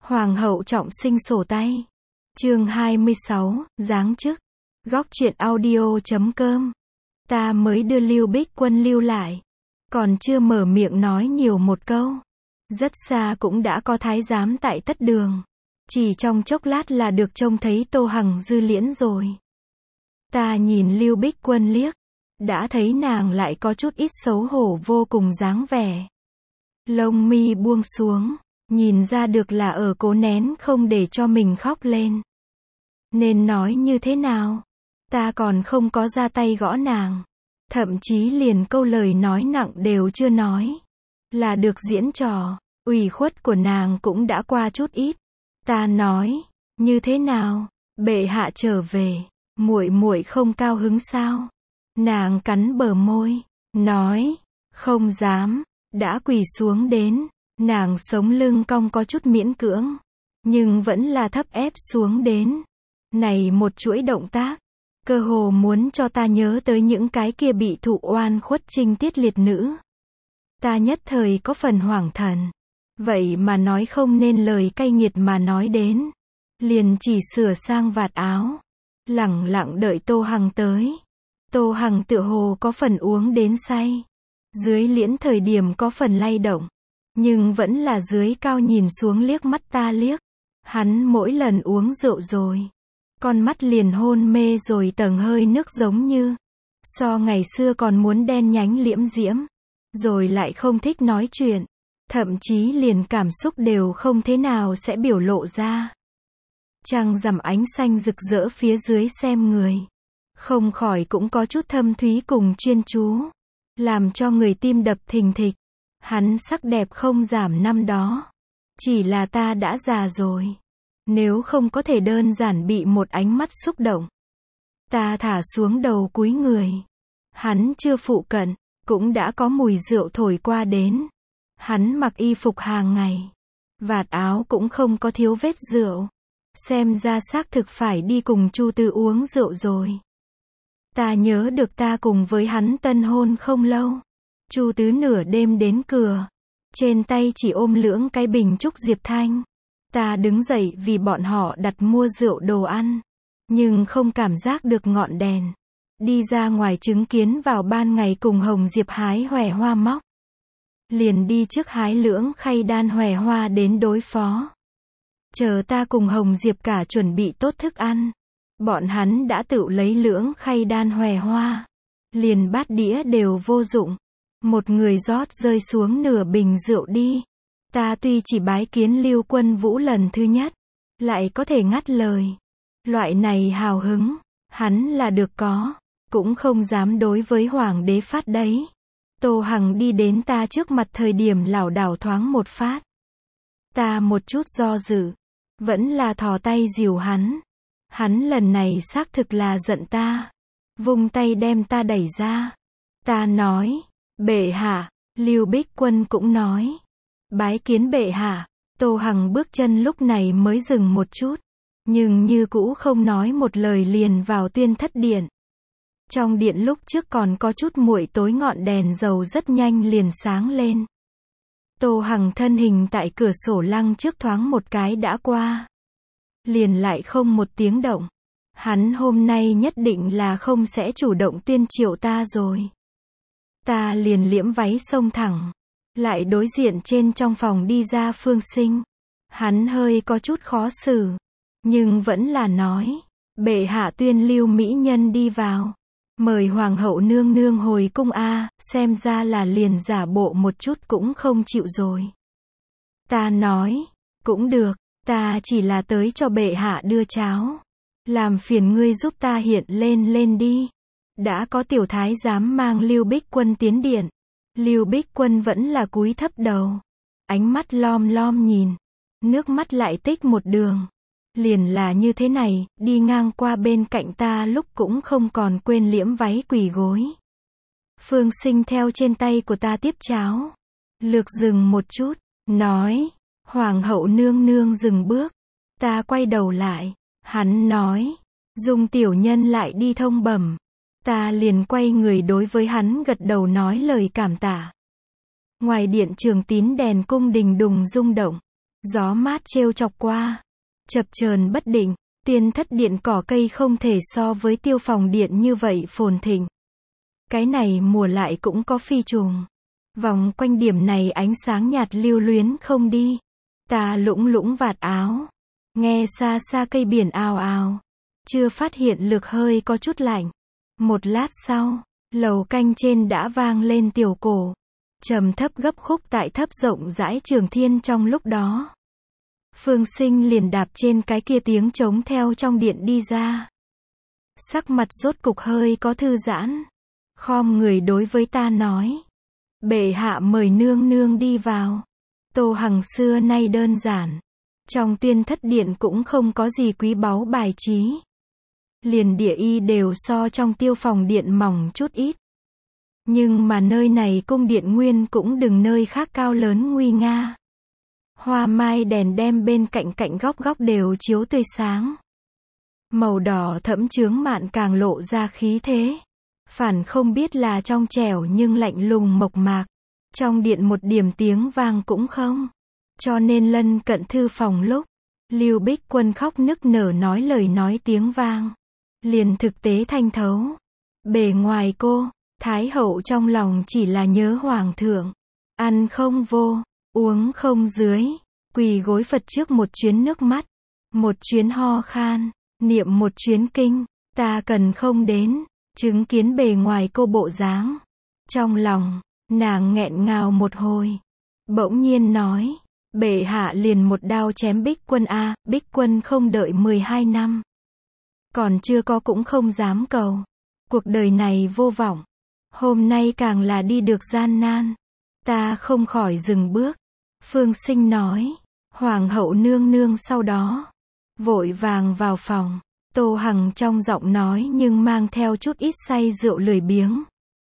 Hoàng hậu trọng sinh sổ tay. Chương 26, giáng chức. Góc truyện audio.com. Ta mới đưa Lưu Bích Quân lưu lại. Còn chưa mở miệng nói nhiều một câu. Rất xa cũng đã có thái giám tại tất đường. Chỉ trong chốc lát là được trông thấy Tô Hằng Dư Liễn rồi. Ta nhìn Lưu Bích Quân liếc. Đã thấy nàng lại có chút ít xấu hổ vô cùng dáng vẻ. Lông mi buông xuống. Nhìn ra được là ở cố nén không để cho mình khóc lên. Nên nói như thế nào? Ta còn không có ra tay gõ nàng. Thậm chí liền câu lời nói nặng đều chưa nói. Là được diễn trò. Ủy khuất của nàng cũng đã qua chút ít. Ta nói, như thế nào? Bệ hạ trở về, muội muội không cao hứng sao? Nàng cắn bờ môi, nói, không dám, đã quỳ xuống đến. Nàng sống lưng cong có chút miễn cưỡng, nhưng vẫn là thấp ép xuống đến. Này một chuỗi động tác, cơ hồ muốn cho ta nhớ tới những cái kia bị thụ oan khuất trinh tiết liệt nữ. Ta nhất thời có phần hoảng thần. Vậy mà nói không nên lời cay nghiệt mà nói đến. Liền chỉ sửa sang vạt áo. Lẳng lặng đợi Tô Hằng tới. Tô Hằng tựa hồ có phần uống đến say. Dưới liễn thời điểm có phần lay động. Nhưng vẫn là dưới cao nhìn xuống liếc mắt ta liếc. Hắn mỗi lần uống rượu rồi. Con mắt liền hôn mê rồi tầng hơi nước giống như. So ngày xưa còn muốn đen nhánh liễm diễm. Rồi lại không thích nói chuyện. Thậm chí liền cảm xúc đều không thế nào sẽ biểu lộ ra. Trăng rằm ánh xanh rực rỡ phía dưới xem người. Không khỏi cũng có chút thâm thúy cùng chuyên chú. Làm cho người tim đập thình thịch. Hắn sắc đẹp không giảm năm đó. Chỉ là ta đã già rồi. Nếu không có thể đơn giản bị một ánh mắt xúc động. Ta thả xuống đầu cúi người. Hắn chưa phụ cận. Cũng đã có mùi rượu thổi qua đến. Hắn mặc y phục hàng ngày. Vạt áo cũng không có thiếu vết rượu. Xem ra xác thực phải đi cùng Chu Tư uống rượu rồi. Ta nhớ được ta cùng với hắn tân hôn không lâu. Chu Tứ nửa đêm đến cửa. Trên tay chỉ ôm lưỡng cái bình trúc Diệp Thanh. Ta đứng dậy vì bọn họ đặt mua rượu đồ ăn. Nhưng không cảm giác được ngọn đèn. Đi ra ngoài chứng kiến vào ban ngày cùng Hồng Diệp hái hòe hoa móc. Liền đi trước hái lưỡng khay đan hòe hoa đến đối phó. Chờ ta cùng Hồng Diệp cả chuẩn bị tốt thức ăn. Bọn hắn đã tự lấy lưỡng khay đan hòe hoa. Liền bát đĩa đều vô dụng. Một người rót rơi xuống nửa bình rượu đi. Ta tuy chỉ bái kiến Lưu Quân Vũ lần thứ nhất. Lại có thể ngắt lời. Loại này hào hứng. Hắn là được có. Cũng không dám đối với Hoàng đế phát đấy. Tô Hằng đi đến ta trước mặt thời điểm lảo đảo thoáng một phát. Ta một chút do dự. Vẫn là thò tay dìu hắn. Hắn lần này xác thực là giận ta. Vung tay đem ta đẩy ra. Ta nói, bệ hạ. Lưu Bích Quân cũng nói, bái kiến bệ hạ. Tô Hằng bước chân lúc này mới dừng một chút. Nhưng như cũ không nói một lời liền vào tuyên thất điện. Trong điện lúc trước còn có chút muội tối ngọn đèn dầu rất nhanh liền sáng lên. Tô Hằng thân hình tại cửa sổ lăng trước thoáng một cái đã qua. Liền lại không một tiếng động. Hắn hôm nay nhất định là không sẽ chủ động tuyên triệu ta rồi. Ta liền liễm váy xông thẳng. Lại đối diện trên trong phòng đi ra Phương Sinh. Hắn hơi có chút khó xử. Nhưng vẫn là nói. Bệ hạ tuyên Lưu mỹ nhân đi vào. Mời Hoàng hậu nương nương hồi cung a. Xem ra là liền giả bộ một chút cũng không chịu rồi. Ta nói. Cũng được. Ta chỉ là tới cho bệ hạ đưa cháo. Làm phiền ngươi giúp ta hiện lên đi. Đã có tiểu thái giám mang Lưu Bích Quân tiến điện. Lưu Bích Quân vẫn là cúi thấp đầu. Ánh mắt lom lom nhìn. Nước mắt lại tích một đường. Liền là như thế này, đi ngang qua bên cạnh ta lúc cũng không còn quên liễm váy quỳ gối. Phương Sinh theo trên tay của ta tiếp cháo. Lược dừng một chút, nói, Hoàng hậu nương nương dừng bước. Ta quay đầu lại, hắn nói, Dung tiểu nhân lại đi thông bẩm. Ta liền quay người đối với hắn gật đầu nói lời cảm tạ. Ngoài điện Trường Tín đèn cung đình đùng rung động. Gió mát trêu chọc qua, chập chờn bất định, Tiên Thất Điện cỏ cây không thể so với Tiêu Phòng Điện như vậy phồn thịnh. Cái này mùa lại cũng có phi trùng. Vòng quanh điểm này ánh sáng nhạt lưu luyến không đi. Ta lũng lũng vạt áo, nghe xa xa cây biển ào ào, chưa phát hiện lực hơi có chút lạnh. Một lát sau, lầu canh trên đã vang lên tiểu cổ, trầm thấp gấp khúc tại thấp rộng rãi trường thiên trong lúc đó. Phương Sinh liền đạp trên cái kia tiếng trống theo trong điện đi ra. Sắc mặt rốt cục hơi có thư giãn, khom người đối với ta nói: bệ hạ mời nương nương đi vào. Tô Hằng xưa nay đơn giản, trong Tiên Thất Điện cũng không có gì quý báu bài trí. Liền địa y đều so trong Tiêu Phòng Điện mỏng chút ít. Nhưng mà nơi này cung điện nguyên cũng đừng nơi khác cao lớn nguy nga. Hoa mai đèn đem bên cạnh cạnh góc góc đều chiếu tươi sáng. Màu đỏ thẫm chướng mạn càng lộ ra khí thế. Phản không biết là trong trẻo nhưng lạnh lùng mộc mạc. Trong điện một điểm tiếng vang cũng không. Cho nên lân cận thư phòng lúc Lưu Bích Quân khóc nức nở nói lời nói tiếng vang, liền thực tế thanh thấu. Bề ngoài cô, Thái hậu trong lòng chỉ là nhớ hoàng thượng. Ăn không vô, uống không dưới, quỳ gối Phật trước một chuyến nước mắt, một chuyến ho khan, niệm một chuyến kinh. Ta cần không đến, chứng kiến bề ngoài cô bộ dáng. Trong lòng, nàng nghẹn ngào một hồi. Bỗng nhiên nói: bệ hạ liền một đao chém Bích Quân a. Bích Quân không đợi 12 năm. Còn chưa có cũng không dám cầu. Cuộc đời này vô vọng. Hôm nay càng là đi được gian nan. Ta không khỏi dừng bước. Phương Sinh nói. Hoàng hậu nương nương sau đó vội vàng vào phòng. Tô Hằng trong giọng nói nhưng mang theo chút ít say rượu lười biếng.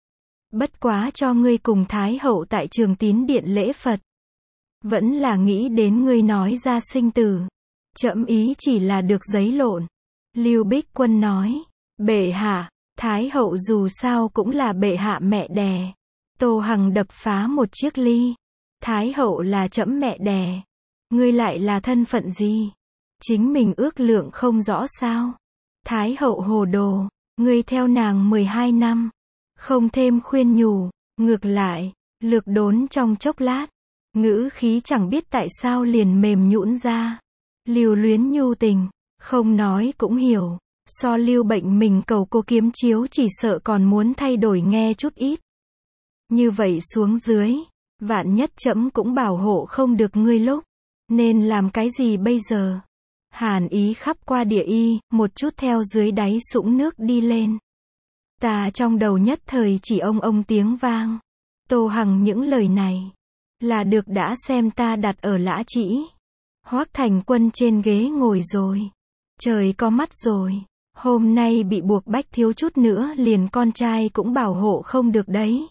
Bất quá cho ngươi cùng Thái hậu tại Trường Tín Điện lễ Phật. Vẫn là nghĩ đến ngươi nói ra sinh tử. Trẫm ý chỉ là được giấy lộn. Lưu Bích Quân nói. Bệ hạ, Thái hậu dù sao cũng là bệ hạ mẹ đẻ. Tô Hằng đập phá một chiếc ly. Thái hậu là trẫm mẹ đẻ. Ngươi lại là thân phận gì? Chính mình ước lượng không rõ sao? Thái hậu hồ đồ, ngươi theo nàng 12 năm. Không thêm khuyên nhủ, ngược lại, lược đốn trong chốc lát. Ngữ khí chẳng biết tại sao liền mềm nhũn ra. Lưu luyến nhu tình, không nói cũng hiểu. So Lưu bệnh mình cầu cô kiếm chiếu chỉ sợ còn muốn thay đổi nghe chút ít. Như vậy xuống dưới, vạn nhất trẫm cũng bảo hộ không được ngươi lúc. Nên làm cái gì bây giờ? Hàn ý khắp qua địa y, một chút theo dưới đáy sũng nước đi lên. Ta trong đầu nhất thời chỉ ông tiếng vang. Tô Hằng những lời này là được đã xem ta đặt ở lã trĩ. Hoác Thành Quân trên ghế ngồi rồi. Trời có mắt rồi. Hôm nay bị buộc bách thiếu chút nữa liền con trai cũng bảo hộ không được đấy.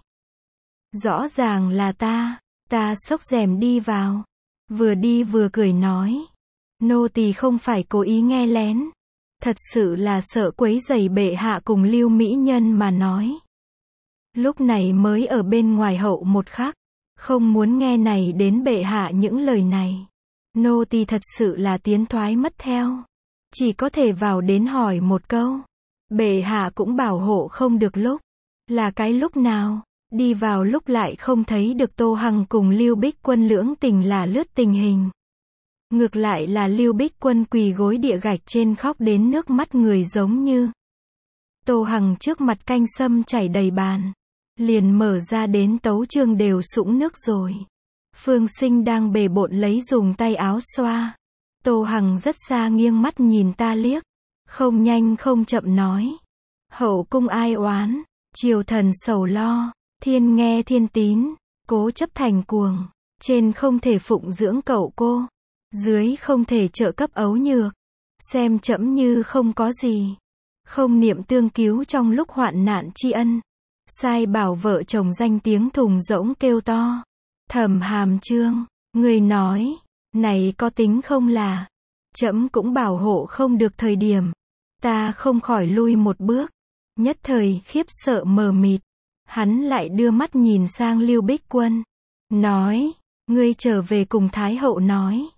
Rõ ràng là ta xốc rèm đi vào. Vừa đi vừa cười nói. Nô tỳ không phải cố ý nghe lén. Thật sự là sợ quấy rầy bệ hạ cùng Lưu mỹ nhân mà nói. Lúc này mới ở bên ngoài hậu một khắc. Không muốn nghe này đến bệ hạ những lời này. Nô tỳ thật sự là tiến thoái mất theo. Chỉ có thể vào đến hỏi một câu. Bệ hạ cũng bảo hộ không được lúc. Là cái lúc nào? Đi vào lúc lại không thấy được Tô Hằng cùng Lưu Bích Quân lưỡng tình là lướt tình hình. Ngược lại là Lưu Bích Quân quỳ gối địa gạch trên khóc đến nước mắt người giống như. Tô Hằng trước mặt canh sâm chảy đầy bàn. Liền mở ra đến tấu chương đều sũng nước rồi. Phương Sinh đang bề bộn lấy dùng tay áo xoa. Tô Hằng rất xa nghiêng mắt nhìn ta liếc. Không nhanh không chậm nói. Hậu cung ai oán, triều thần sầu lo, thiên nghe thiên tín, cố chấp thành cuồng. Trên không thể phụng dưỡng cậu cô. Dưới không thể trợ cấp ấu nhược. Xem trẫm như không có gì. Không niệm tương cứu trong lúc hoạn nạn tri ân. Sai bảo vợ chồng danh tiếng thùng rỗng kêu to. Thẩm Hàm Chương, người nói, này có tính không là, trẫm cũng bảo hộ không được thời điểm. Ta không khỏi lui một bước. Nhất thời khiếp sợ mờ mịt. Hắn lại đưa mắt nhìn sang Lưu Bích Quân. Nói, ngươi trở về cùng Thái hậu nói.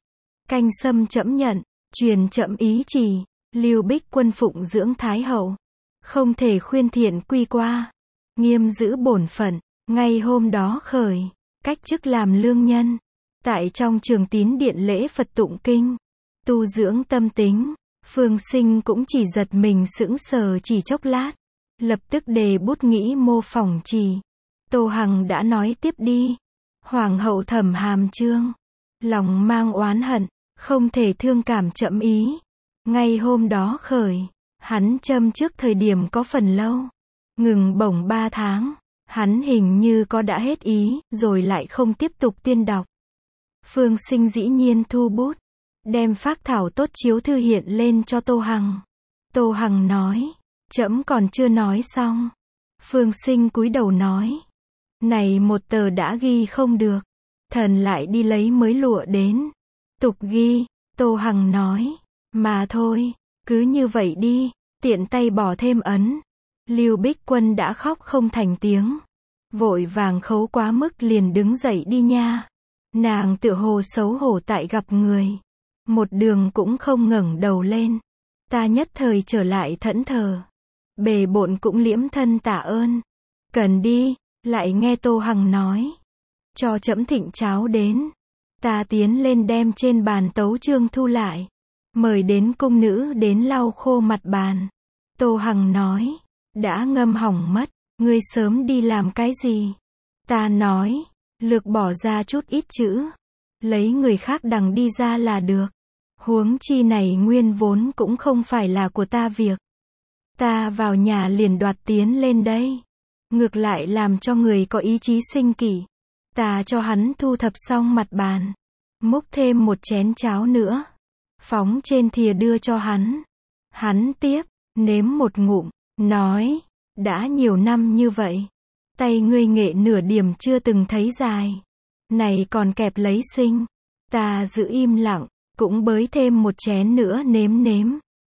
Canh sâm trẫm nhận, truyền trẫm ý chỉ, Lưu Bích Quân phụng dưỡng Thái hậu, không thể khuyên thiện quy qua, nghiêm giữ bổn phận, ngay hôm đó khởi, cách chức làm lương nhân, tại trong Trường Tín điện lễ Phật tụng kinh, tu dưỡng tâm tính. Phương Sinh cũng chỉ giật mình sững sờ chỉ chốc lát, lập tức đề bút nghĩ mô phỏng chỉ. Tô Hằng đã nói tiếp đi. Hoàng hậu Thẩm Hàm Chương, lòng mang oán hận, không thể thương cảm trẫm ý. Ngay hôm đó khởi, hắn châm trước thời điểm có phần lâu, ngừng bổng 3 tháng, hắn hình như có đã hết ý, rồi lại không tiếp tục tuyên đọc. Phương Sinh dĩ nhiên thu bút, đem phác thảo tốt chiếu thư hiện lên cho Tô Hằng. Tô Hằng nói, trẫm còn chưa nói xong. Phương Sinh cúi đầu nói, này một tờ đã ghi không được, thần lại đi lấy mới lụa đến. Tục ghi, Tô Hằng nói, mà thôi, cứ như vậy đi, tiện tay bỏ thêm ấn. Lưu Bích Quân đã khóc không thành tiếng, vội vàng khấu quá mức liền đứng dậy đi nha. Nàng tựa hồ xấu hổ tại gặp người, một đường cũng không ngẩng đầu lên. Ta nhất thời trở lại thẫn thờ, bề bộn cũng liễm thân tạ ơn. Cần đi, lại nghe Tô Hằng nói, cho trẫm thịnh cháo đến. Ta tiến lên đem trên bàn tấu chương thu lại, mời đến cung nữ đến lau khô mặt bàn. Tô Hằng nói, đã ngâm hỏng mất, ngươi sớm đi làm cái gì? Ta nói, lược bỏ ra chút ít chữ, lấy người khác đằng đi ra là được. Huống chi này nguyên vốn cũng không phải là của ta việc. Ta vào nhà liền đoạt tiến lên đây, ngược lại làm cho người có ý chí sinh kỷ. Ta cho hắn thu thập xong mặt bàn, múc thêm một chén cháo nữa, phóng trên thìa đưa cho hắn. Hắn tiếp, nếm một ngụm, nói, đã nhiều năm như vậy, tay ngươi nghệ nửa điểm chưa từng thấy dài, này còn kẹp lấy sinh. Ta giữ im lặng, cũng bới thêm một chén nữa nếm nếm,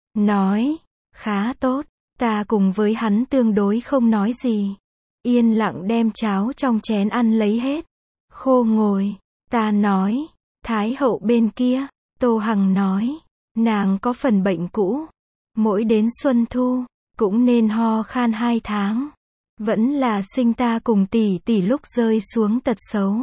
nói, khá tốt. Ta cùng với hắn tương đối không nói gì, yên lặng đem cháo trong chén ăn lấy hết. Khô ngồi, ta nói, Thái hậu bên kia. Tô Hằng nói, nàng có phần bệnh cũ, mỗi đến xuân thu, cũng nên ho khan 2 tháng. Vẫn là sinh ta cùng tỷ tỷ lúc rơi xuống tật xấu.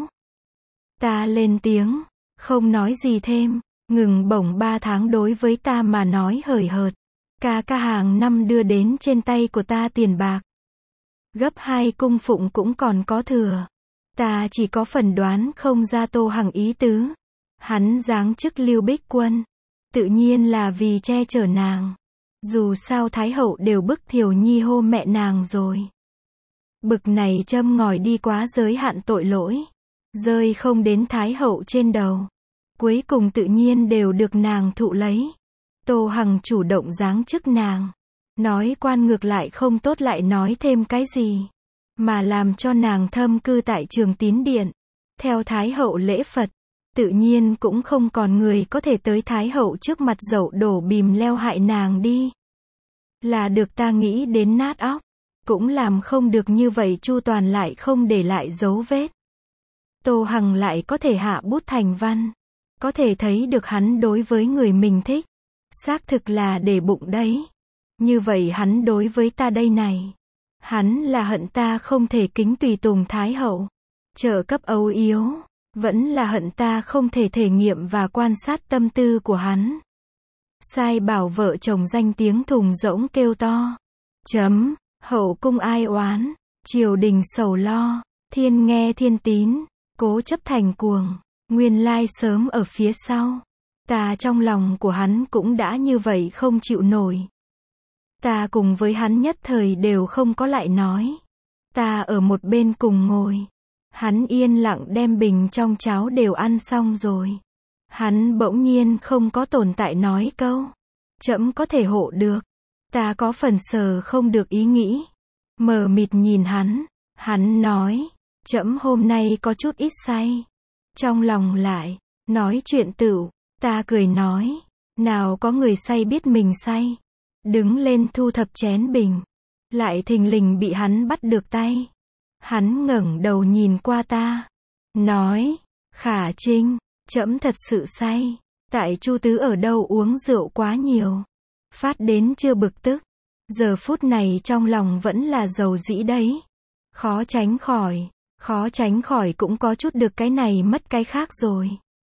Ta lên tiếng, không nói gì thêm, ngừng bổng 3 tháng đối với ta mà nói hời hợt. Ca hàng năm đưa đến trên tay của ta tiền bạc, gấp 2 cung phụng cũng còn có thừa. Ta chỉ có phần đoán không ra Tô Hằng ý tứ. Hắn giáng chức Lưu Bích Quân, tự nhiên là vì che chở nàng. Dù sao Thái hậu đều bức Thiều Nhi hô mẹ nàng rồi. Bực này châm ngòi đi quá giới hạn tội lỗi, rơi không đến Thái hậu trên đầu, cuối cùng tự nhiên đều được nàng thụ lấy. Tô Hằng chủ động giáng chức nàng, nói quan ngược lại không tốt lại nói thêm cái gì, mà làm cho nàng thâm cư tại Trường Tín điện, theo Thái hậu lễ Phật. Tự nhiên cũng không còn người có thể tới Thái hậu trước mặt dậu đổ bìm leo hại nàng đi. Là được ta nghĩ đến nát óc, cũng làm không được như vậy chu toàn lại không để lại dấu vết. Tô Hằng lại có thể hạ bút thành văn, có thể thấy được hắn đối với người mình thích, xác thực là để bụng đấy. Như vậy hắn đối với ta đây này, hắn là hận ta không thể kính tùy tùng Thái hậu, trợ cấp ấu yếu, vẫn là hận ta không thể thể nghiệm và quan sát tâm tư của hắn. Sai bảo vợ chồng danh tiếng thùng rỗng kêu to. Hậu cung ai oán, triều đình sầu lo, thiên nghe thiên tín, cố chấp thành cuồng, nguyên lai sớm ở phía sau. Ta trong lòng của hắn cũng đã như vậy không chịu nổi. Ta cùng với hắn nhất thời đều không có lại nói. Ta ở một bên cùng ngồi. Hắn yên lặng đem bình trong cháo đều ăn xong rồi. Hắn bỗng nhiên không có tồn tại nói câu, trẫm có thể hộ được. Ta có phần sờ không được ý nghĩ, mờ mịt nhìn hắn. Hắn nói, trẫm hôm nay có chút ít say. Trong lòng lại nói chuyện tửu. Ta cười nói, nào có người say biết mình say. Đứng lên thu thập chén bình, lại thình lình bị hắn bắt được tay. Hắn ngẩng đầu nhìn qua ta, nói, Khả Trinh, trẫm thật sự say. Tại Chu Tứ ở đâu uống rượu quá nhiều. Phát đến chưa bực tức. Giờ phút này trong lòng vẫn là dầu dĩ đấy. Khó tránh khỏi cũng có chút được cái này mất cái khác rồi.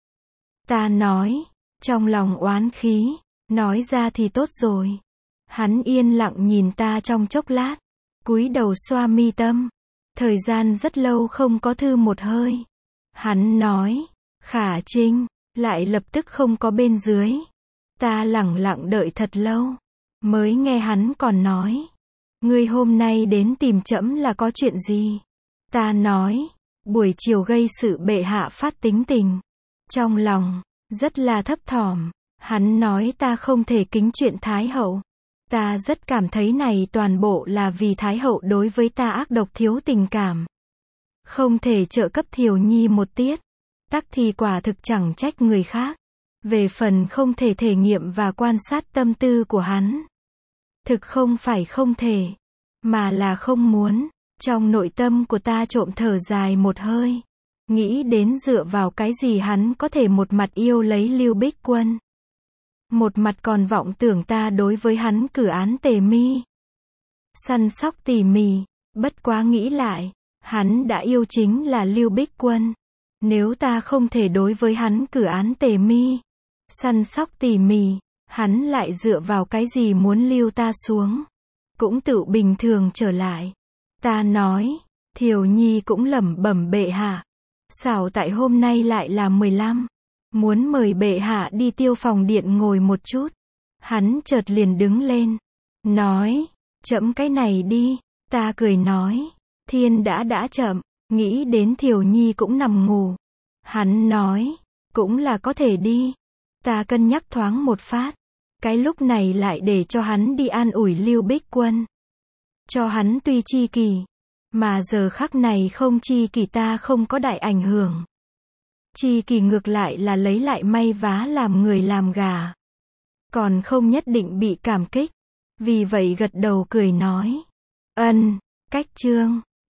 Ta nói, trong lòng oán khí, nói ra thì tốt rồi. Hắn yên lặng nhìn ta trong chốc lát, cúi đầu xoa mi tâm. Thời gian rất lâu không có thư một hơi. Hắn nói, Khả Trinh, lại lập tức không có bên dưới. Ta lẳng lặng đợi thật lâu, mới nghe hắn còn nói, ngươi hôm nay đến tìm trẫm là có chuyện gì? Ta nói, buổi chiều gây sự bệ hạ phát tính tình. Trong lòng, rất là thấp thỏm. Hắn nói ta không thể kính chuyện Thái hậu. Ta rất cảm thấy này toàn bộ là vì Thái hậu đối với ta ác độc thiếu tình cảm. Không thể trợ cấp Thiều Nhi một tiết. Tắc thì quả thực chẳng trách người khác. Về phần không thể thể nghiệm và quan sát tâm tư của hắn. Thực không phải không thể, mà là không muốn. Trong nội tâm của ta trộm thở dài một hơi. Nghĩ đến dựa vào cái gì hắn có thể một mặt yêu lấy Lưu Bích Quân. Một mặt còn vọng tưởng ta đối với hắn cử án tề mi. Săn sóc tỉ mỉ, bất quá nghĩ lại, hắn đã yêu chính là Lưu Bích Quân. Nếu ta không thể đối với hắn cử án tề mi, săn sóc tỉ mỉ, hắn lại dựa vào cái gì muốn lưu ta xuống. Cũng tự bình thường trở lại. Ta nói, Thiều Nhi cũng lẩm bẩm bệ hạ. Xảo tại hôm nay lại là 15. Muốn mời bệ hạ đi Tiêu Phòng điện ngồi một chút. Hắn chợt liền đứng lên. Nói, chậm cái này đi. Ta cười nói, thiên đã chậm. Nghĩ đến Thiều Nhi cũng nằm ngủ. Hắn nói, cũng là có thể đi. Ta cân nhắc thoáng một phát. Cái lúc này lại để cho hắn đi an ủi Lưu Bích Quân. Cho hắn tuy chi kỷ. Mà giờ khắc này không chi kỷ ta không có đại ảnh hưởng. Chi kỷ ngược lại là lấy lại may vá làm người làm gà. Còn không nhất định bị cảm kích. Vì vậy gật đầu cười nói. Ân, cách chương.